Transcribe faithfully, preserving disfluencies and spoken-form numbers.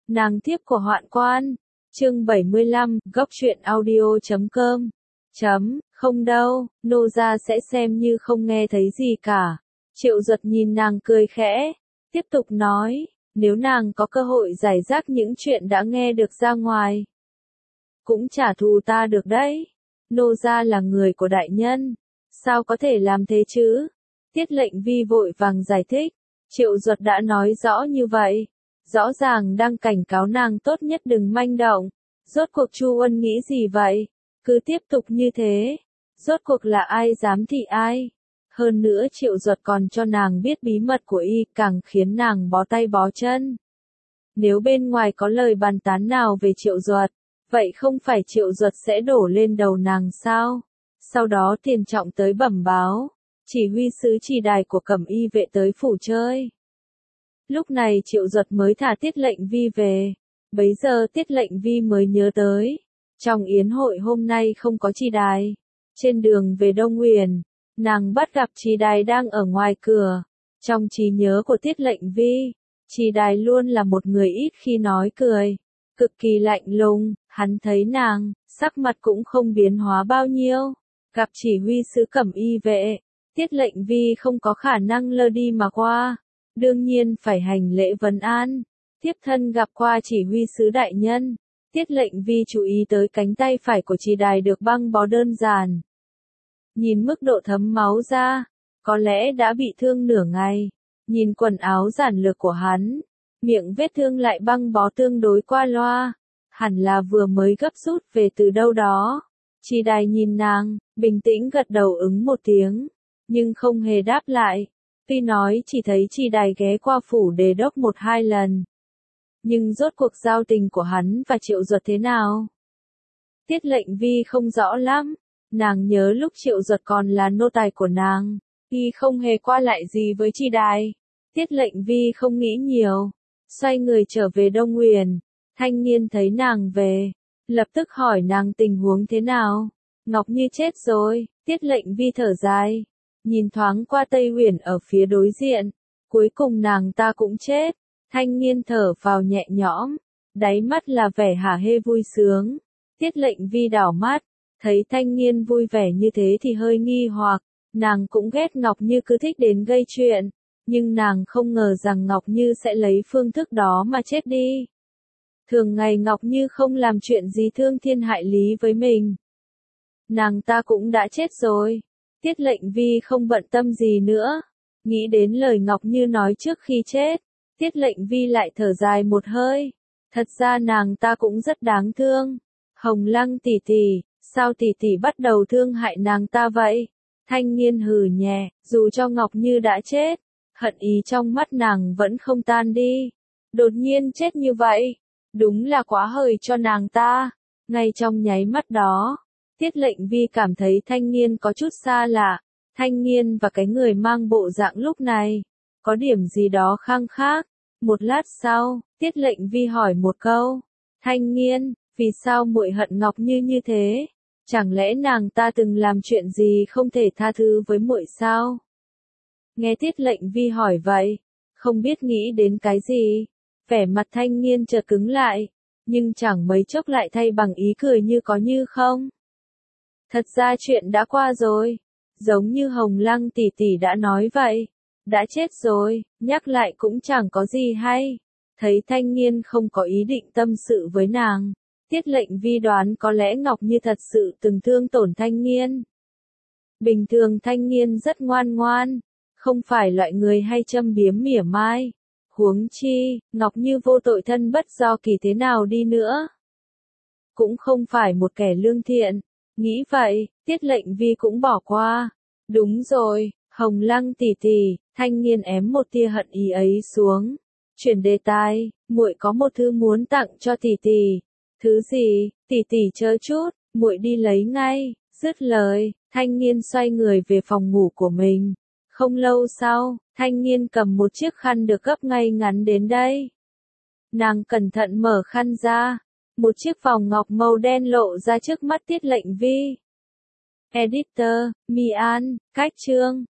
Nàng thiếp của Hoạn Quan. Chương bảy mươi lăm, góc truyện audio chấm com. Chấm, không đâu, nô gia sẽ xem như không nghe thấy gì cả. Triệu Duật nhìn nàng cười khẽ, tiếp tục nói, nếu nàng có cơ hội giải rác những chuyện đã nghe được ra ngoài, cũng trả thù ta được đấy. Nô gia là người của đại nhân, sao có thể làm thế chứ? Tiết Lệnh Vi vội vàng giải thích, Triệu Duật đã nói rõ như vậy, rõ ràng đang cảnh cáo nàng tốt nhất đừng manh động. Rốt cuộc Chu Uân nghĩ gì vậy? Cứ tiếp tục như thế, rốt cuộc là ai dám thị ai? Hơn nữa Triệu Duật còn cho nàng biết bí mật của y, càng khiến nàng bó tay bó chân. Nếu bên ngoài có lời bàn tán nào về Triệu Duật, vậy không phải Triệu Duật sẽ đổ lên đầu nàng sao? Sau đó Tiền Trọng tới bẩm báo, chỉ huy sứ Trì Đài của Cẩm Y vệ tới phủ chơi. Lúc này Triệu Duật mới thả Tiết Lệnh Vi về. Bấy giờ Tiết Lệnh Vi mới nhớ tới, trong yến hội hôm nay không có Trì Đài. Trên đường về Đông Nguyền, nàng bắt gặp Trì Đài đang ở ngoài cửa. Trong trí nhớ của Tiết Lệnh Vi, Trì Đài luôn là một người ít khi nói cười, cực kỳ lạnh lùng. Hắn thấy nàng, sắc mặt cũng không biến hóa bao nhiêu. Gặp chỉ huy sứ Cẩm Y vệ, Tiết Lệnh Vi không có khả năng lơ đi mà qua, đương nhiên phải hành lễ vấn an. Tiếp thân gặp qua chỉ huy sứ đại nhân, Tiết Lệnh Vi chú ý tới cánh tay phải của Trì Đài được băng bó đơn giản. Nhìn mức độ thấm máu ra, có lẽ đã bị thương nửa ngày. Nhìn quần áo giản lược của hắn, miệng vết thương lại băng bó tương đối qua loa, hẳn là vừa mới gấp rút về từ đâu đó. Trì Đài nhìn nàng, bình tĩnh gật đầu ứng một tiếng, nhưng không hề đáp lại. Tuy nói chỉ thấy Trì Đài ghé qua phủ đề đốc một hai lần, nhưng rốt cuộc giao tình của hắn và Triệu Duật thế nào? Tiết Lệnh Vi không rõ lắm, nàng nhớ lúc Triệu Duật còn là nô tài của nàng, y không hề qua lại gì với Trì Đài. Tiết Lệnh Vi không nghĩ nhiều, xoay người trở về Đông Nguyền. Thanh niên thấy nàng về, lập tức hỏi nàng tình huống thế nào. Ngọc Như chết rồi. Tiết Lệnh Vi thở dài, nhìn thoáng qua Tây Huyền ở phía đối diện, cuối cùng nàng ta cũng chết. Thanh niên thở vào nhẹ nhõm, đáy mắt là vẻ hả hê vui sướng. Tiết Lệnh Vi đảo mắt, thấy thanh niên vui vẻ như thế thì hơi nghi hoặc. Nàng cũng ghét Ngọc Như cứ thích đến gây chuyện, nhưng nàng không ngờ rằng Ngọc Như sẽ lấy phương thức đó mà chết đi. Thường ngày Ngọc Như không làm chuyện gì thương thiên hại lý với mình, nàng ta cũng đã chết rồi. Tiết Lệnh Vi không bận tâm gì nữa, nghĩ đến lời Ngọc Như nói trước khi chết. Tiết Lệnh Vi lại thở dài một hơi, thật ra nàng ta cũng rất đáng thương. Hồng Lăng tỷ tỷ, sao tỷ tỷ bắt đầu thương hại nàng ta vậy? Thanh niên hừ nhẹ, dù cho Ngọc Như đã chết, hận ý trong mắt nàng vẫn không tan đi. Đột nhiên chết như vậy, đúng là quá hời cho nàng ta. Ngay trong nháy mắt đó, Tiết Lệnh Vi cảm thấy thanh niên có chút xa lạ. Thanh niên và cái người mang bộ dạng lúc này, có điểm gì đó khăng khác. Một lát sau, Tiết Lệnh Vi hỏi một câu, thanh niên, vì sao muội hận Ngọc Như như thế? Chẳng lẽ nàng ta từng làm chuyện gì không thể tha thứ với muội sao? Nghe Tiết Lệnh Vi hỏi vậy, không biết nghĩ đến cái gì, vẻ mặt thanh niên chợt cứng lại, nhưng chẳng mấy chốc lại thay bằng ý cười như có như không. Thật ra chuyện đã qua rồi, giống như Hồng Lăng tỷ tỷ đã nói vậy, đã chết rồi, nhắc lại cũng chẳng có gì hay. Thấy thanh niên không có ý định tâm sự với nàng, Tiết Lệnh Vi đoán có lẽ Ngọc Như thật sự từng thương tổn thanh niên. Bình thường thanh niên rất ngoan ngoan, không phải loại người hay châm biếm mỉa mai. Huống chi, Ngọc Như vô tội thân bất do kỳ thế nào đi nữa, cũng không phải một kẻ lương thiện. Nghĩ vậy, Tiết Lệnh Vi cũng bỏ qua. Đúng rồi, Hồng Lăng tỷ tỷ. Thanh niên ém một tia hận ý ấy xuống, chuyển đề tài, muội có một thứ muốn tặng cho tỷ tỷ. Thứ gì? Tỷ tỷ chờ chút, muội đi lấy ngay. Dứt lời, thanh niên xoay người về phòng ngủ của mình. Không lâu sau, thanh niên cầm một chiếc khăn được gấp ngay ngắn đến đây. Nàng cẩn thận mở khăn ra, một chiếc vòng ngọc màu đen lộ ra trước mắt Tiết Lệnh Vi. Editor, Mi An, cách chương.